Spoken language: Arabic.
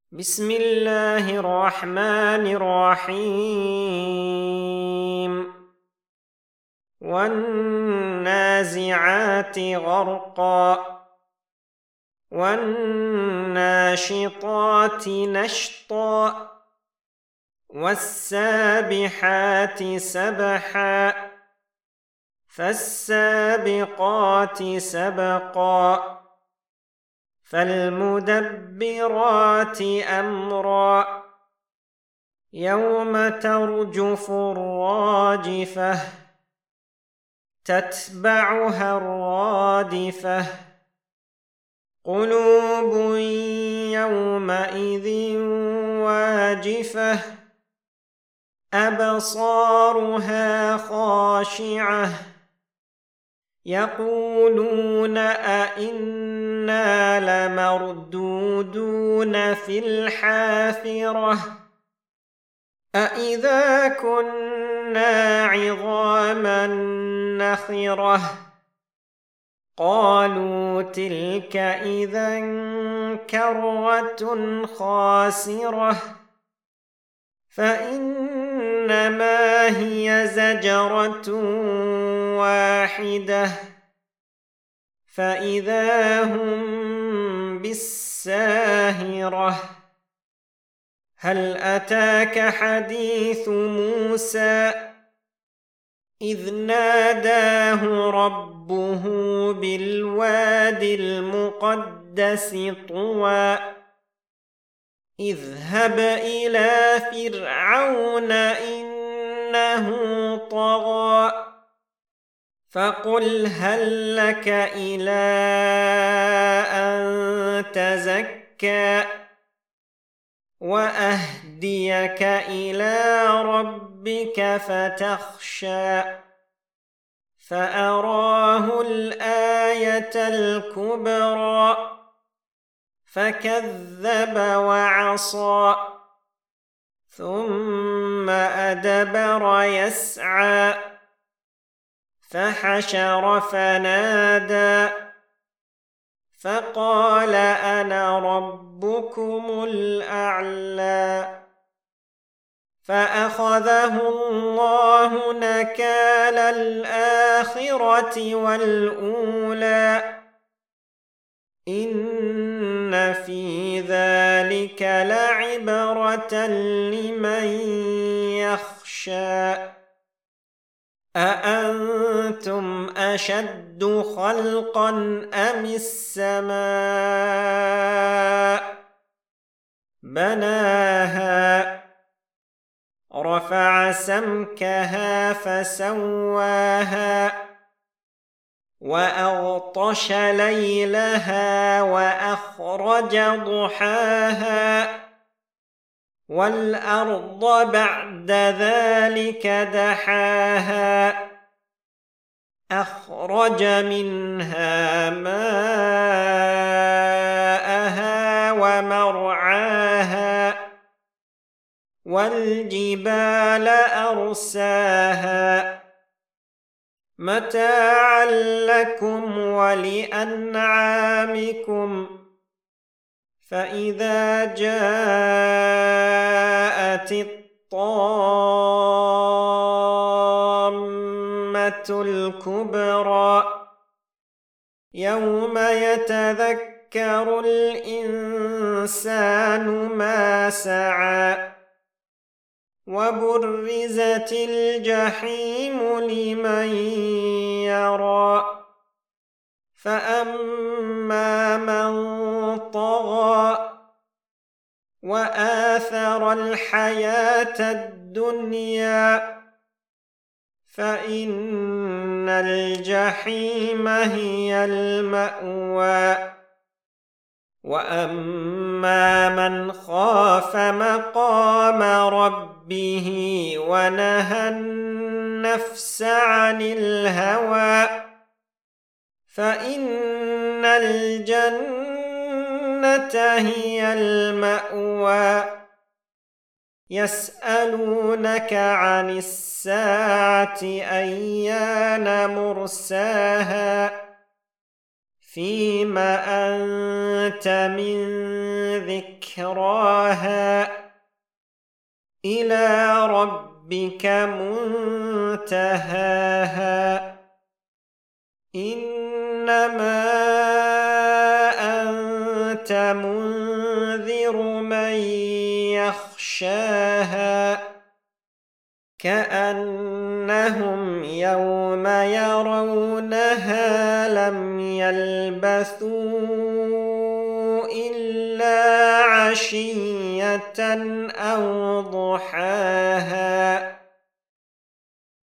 بسم الله الرحمن الرحيم والنازعات غرقا والناشطات نشطا والسابحات سبحا فالسابقات سبقا فالمدبرات أمرا يوم ترجف الراجفة تتبعها الرادفة قلوب يومئذ واجفة أبصارها خاشعة يقولون أئنا لمردودون في الحافرة أئذا كنا عظاما نخرة قالوا تلك إذا كرة خاسرة فإنما هي زجرة واحدة فإذا هم بالساهرة هل أتاك حديث موسى إذ ناداه ربه بالوادي المقدس طوى اذهب إلى فرعون إنه طغى فقل هل لك إلى أن تزكى وأهديك إلى ربك فتخشى فأراه الآية الكبرى فكذب وعصى ثم أدبر يسعى فحشر فنادى فقال أنا ربكم الأعلى فأخذه الله نكال الآخرة والأولى إن في ذلك لعبرة لمن يخشى أأنتم أشد خلقا أم السماء بناها رفع سمكها فسواها وأغطش ليلها وأخرج ضحاها والأرض بعد ذلك دحاها أخرج منها ماءها ومرعاها والجبال أرساها متاعا لكم ولأنعامكم فإذا جاءت الطامة الكبرى يوم يتذكر الإنسان ما سعى وبرزت الجحيم لمن يرى فأما من طغى وآثر الحياة الدنيا فإن الجحيم هي المأوى وأما من خاف مقام ربه ونهى النفس عن الهوى فإن الجنة هي المأوى يسألونك عن الساعة أيان مرساها فيم أنت من ذكراها إلى ربك منتهاها إنما أنت منذر من يخشاها كأنهم يوم يرونها لم يلبثوا إلا عشية أو ضحاها